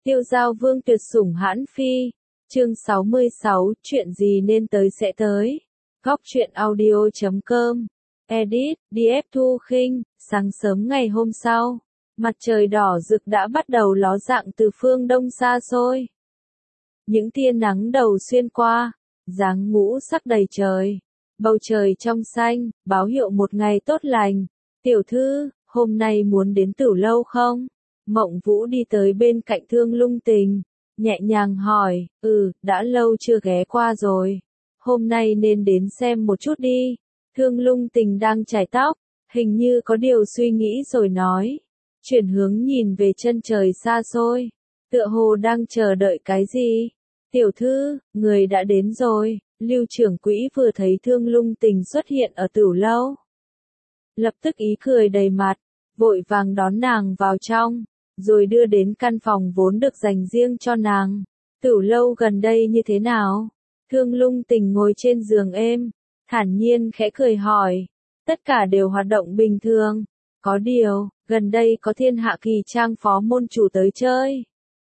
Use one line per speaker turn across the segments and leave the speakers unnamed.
Tiêu Giao Vương tuyệt sủng hãn phi. Chương 66, chuyện gì nên tới sẽ tới. Góc truyện audio.com. Edit, DF Thu Khinh. Sáng sớm ngày hôm sau, mặt trời đỏ rực đã bắt đầu ló dạng từ phương đông xa xôi. Những tia nắng đầu xuyên qua, dáng ngũ sắc đầy trời. Bầu trời trong xanh, báo hiệu một ngày tốt lành. Tiểu thư, hôm nay muốn đến Tửu Lâu không? Mộng Vũ đi tới bên cạnh Thương Lung Tình, nhẹ nhàng hỏi, đã lâu chưa ghé qua rồi. Hôm nay nên đến xem một chút đi. Thương Lung Tình đang chải tóc, hình như có điều suy nghĩ rồi nói. Chuyển hướng nhìn về chân trời xa xôi, tựa hồ đang chờ đợi cái gì. Tiểu thư, người đã đến rồi. Lưu trưởng quỹ vừa thấy Thương Lung Tình xuất hiện ở Tửu Lâu, lập tức ý cười đầy mặt, vội vàng đón nàng vào trong, rồi đưa đến căn phòng vốn được dành riêng cho nàng. Tửu Lâu gần đây như thế nào? Thương Lung Tình ngồi trên giường êm, thản nhiên khẽ cười hỏi. Tất cả đều hoạt động bình thường. Có điều, gần đây có Thiên Hạ Kỳ Trang phó môn chủ tới chơi.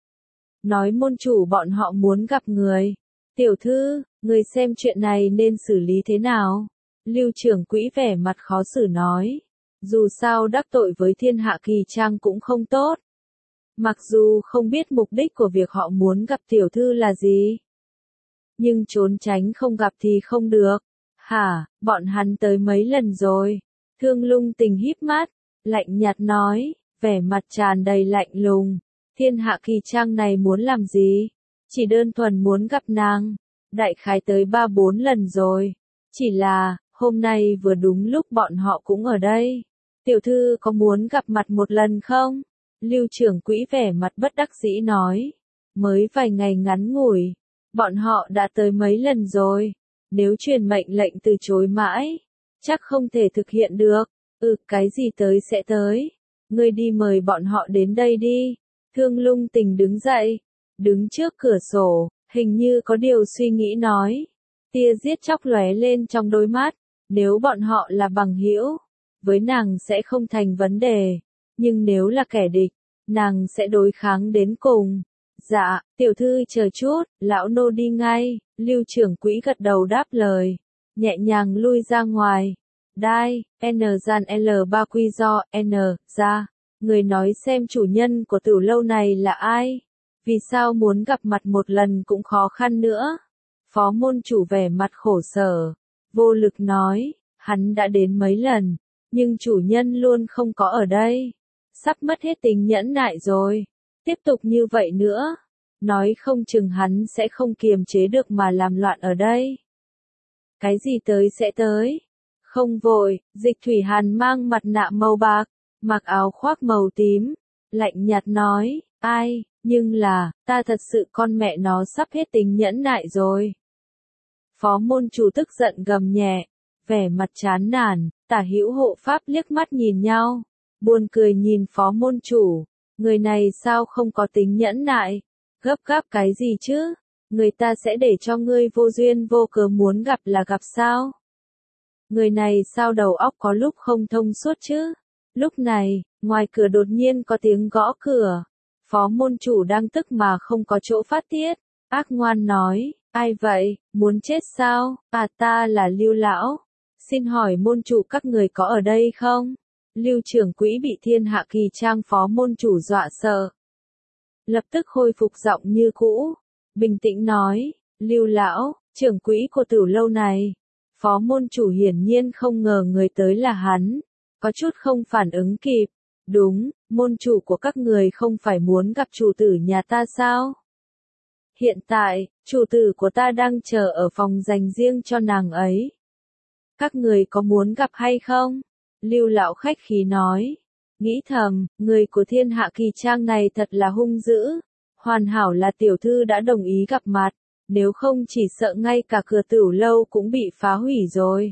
Nói môn chủ bọn họ muốn gặp người. Tiểu thư, người xem chuyện này nên xử lý thế nào? Lưu trưởng quỹ vẻ mặt khó xử nói. Dù sao đắc tội với Thiên Hạ Kỳ Trang cũng không tốt. Mặc dù không biết mục đích của việc họ muốn gặp tiểu thư là gì, nhưng trốn tránh không gặp thì không được. Hả, bọn hắn tới mấy lần rồi? Thương Lung Tình híp mắt, lạnh nhạt nói, vẻ mặt tràn đầy lạnh lùng. Thiên Hạ Kỳ Trang này muốn làm gì? Chỉ đơn thuần muốn gặp nàng. Đại khái tới 3-4 lần rồi. Chỉ là, hôm nay vừa đúng lúc bọn họ cũng ở đây. Tiểu thư có muốn gặp mặt một lần không? Lưu trưởng quỹ vẻ mặt bất đắc dĩ nói. Mới vài ngày ngắn ngủi, bọn họ đã tới mấy lần rồi. Nếu truyền mệnh lệnh từ chối mãi, chắc không thể thực hiện được. Cái gì tới sẽ tới. Ngươi đi mời bọn họ đến đây đi. Thương Lung Tình đứng dậy, đứng trước cửa sổ, hình như có điều suy nghĩ nói. Tia giết chóc lóe lên trong đôi mắt. Nếu bọn họ là bằng hữu, với nàng sẽ không thành vấn đề. Nhưng nếu là kẻ địch, nàng sẽ đối kháng đến cùng. Dạ, tiểu thư chờ chút, lão nô đi ngay. Lưu trưởng quỹ gật đầu đáp lời, nhẹ nhàng lui ra ngoài. Đai, N gian L3 quy do, N, ra. Người nói xem chủ nhân của Tửu Lâu này là ai? Vì sao muốn gặp mặt một lần cũng khó khăn nữa? Phó môn chủ vẻ mặt khổ sở, vô lực nói, hắn đã đến mấy lần, nhưng chủ nhân luôn không có ở đây. Sắp mất hết tính nhẫn nại rồi. Tiếp tục như vậy nữa, nói không chừng hắn sẽ không kiềm chế được mà làm loạn ở đây. Cái gì tới sẽ tới. Không vội, Dịch Thủy Hàn mang mặt nạ màu bạc, mặc áo khoác màu tím, lạnh nhạt nói, ai, nhưng là, ta thật sự con mẹ nó sắp hết tính nhẫn nại rồi. Phó môn chủ tức giận gầm nhẹ, vẻ mặt chán nản, Tả Hữu hộ pháp liếc mắt nhìn nhau, buồn cười nhìn phó môn chủ, người này sao không có tính nhẫn nại, gấp gáp cái gì chứ, người ta sẽ để cho ngươi vô duyên vô cớ muốn gặp là gặp sao? Người này sao đầu óc có lúc không thông suốt chứ? Lúc này, ngoài cửa đột nhiên có tiếng gõ cửa. Phó môn chủ đang tức mà không có chỗ phát tiết. Ác ngoan nói, ai vậy, muốn chết sao? Ta là Lưu lão. Xin hỏi môn chủ các người có ở đây không? Lưu trưởng quỹ bị Thiên Hạ Kỳ Trang phó môn chủ dọa sợ. Lập tức khôi phục giọng như cũ. Bình tĩnh nói, Lưu lão, trưởng quỹ của Tửu Lâu này. Phó môn chủ hiển nhiên không ngờ người tới là hắn. Có chút không phản ứng kịp. Đúng, môn chủ của các người không phải muốn gặp chủ tử nhà ta sao? Hiện tại, chủ tử của ta đang chờ ở phòng dành riêng cho nàng ấy. Các người có muốn gặp hay không? Lưu lão khách khí nói. Nghĩ thầm, người của Thiên Hạ Kỳ Trang này thật là hung dữ. Hoàn hảo là tiểu thư đã đồng ý gặp mặt. Nếu không chỉ sợ ngay cả cửa Tửu Lâu cũng bị phá hủy rồi.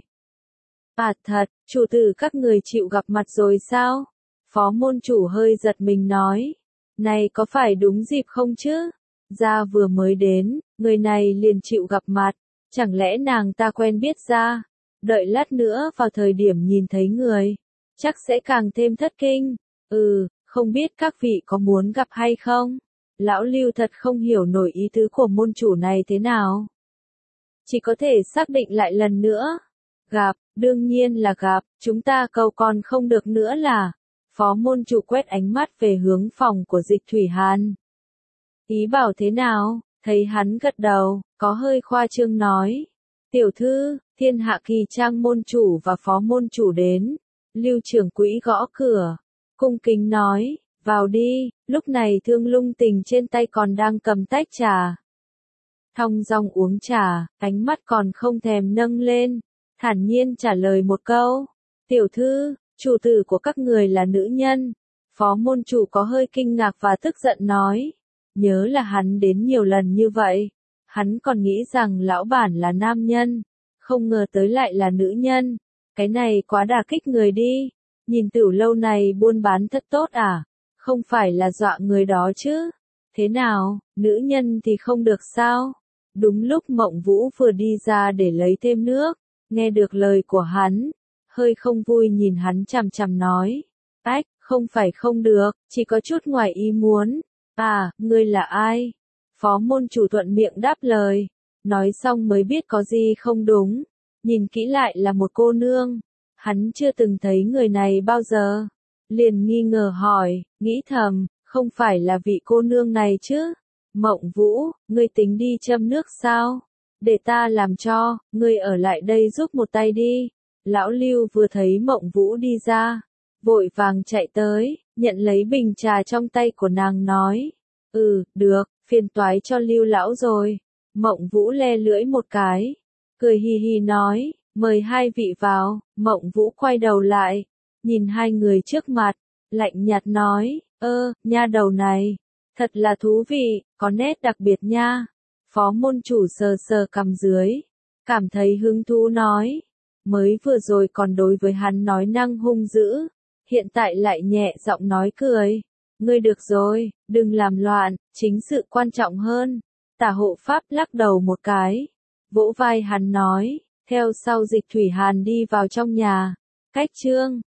Thật, chủ tử các người chịu gặp mặt rồi sao? Phó môn chủ hơi giật mình nói. Này có phải đúng dịp không chứ? Gia vừa mới đến, người này liền chịu gặp mặt. Chẳng lẽ nàng ta quen biết Gia? Đợi lát nữa vào thời điểm nhìn thấy người, chắc sẽ càng thêm thất kinh. Không biết các vị có muốn gặp hay không? Lão Lưu thật không hiểu nổi ý tứ của môn chủ này thế nào. Chỉ có thể xác định lại lần nữa. Gặp, đương nhiên là gặp, chúng ta cầu còn không được nữa là. Phó môn chủ quét ánh mắt về hướng phòng của Dịch Thủy Hàn. Ý bảo thế nào, thấy hắn gật đầu, có hơi khoa trương nói. Tiểu thư, Thiên Hạ Kỳ Trang môn chủ và phó môn chủ đến. Lưu trưởng quỹ gõ cửa, cung kính nói, vào đi, lúc này Thương Lung Tình trên tay còn đang cầm tách trà. Thong dong uống trà, ánh mắt còn không thèm nâng lên, thản nhiên trả lời một câu. Tiểu thư, chủ tử của các người là nữ nhân. Phó môn chủ có hơi kinh ngạc và tức giận nói. Nhớ là hắn đến nhiều lần như vậy. Hắn còn nghĩ rằng lão bản là nam nhân. Không ngờ tới lại là nữ nhân. Cái này quá đả kích người đi. Nhìn Tiểu Lâu này buôn bán thật tốt à? Không phải là dọa người đó chứ? Thế nào, nữ nhân thì không được sao? Đúng lúc Mộng Vũ vừa đi ra để lấy thêm nước. Nghe được lời của hắn. Hơi không vui nhìn hắn chằm chằm nói. Ách, không phải không được, chỉ có chút ngoài ý muốn. À, ngươi là ai? Phó môn chủ thuận miệng đáp lời. Nói xong mới biết có gì không đúng. Nhìn kỹ lại là một cô nương. Hắn chưa từng thấy người này bao giờ. Liền nghi ngờ hỏi, nghĩ thầm, không phải là vị cô nương này chứ? Mộng Vũ, ngươi tính đi châm nước sao? Để ta làm cho, ngươi ở lại đây giúp một tay đi. Lão Lưu vừa thấy Mộng Vũ đi ra, vội vàng chạy tới, nhận lấy bình trà trong tay của nàng nói. Được, phiền toái cho Lưu lão rồi. Mộng Vũ le lưỡi một cái, cười hì hì nói, mời hai vị vào. Mộng Vũ quay đầu lại, nhìn hai người trước mặt, lạnh nhạt nói, nha đầu này, thật là thú vị, có nét đặc biệt nha. Phó môn chủ sờ sờ cằm dưới, cảm thấy hứng thú nói. Mới vừa rồi còn đối với hắn nói năng hung dữ, hiện tại lại nhẹ giọng nói cười. Ngươi được rồi, đừng làm loạn, chính sự quan trọng hơn. Tả hộ pháp lắc đầu một cái, vỗ vai hắn nói, theo sau Dịch Thủy Hàn đi vào trong nhà. Cách chương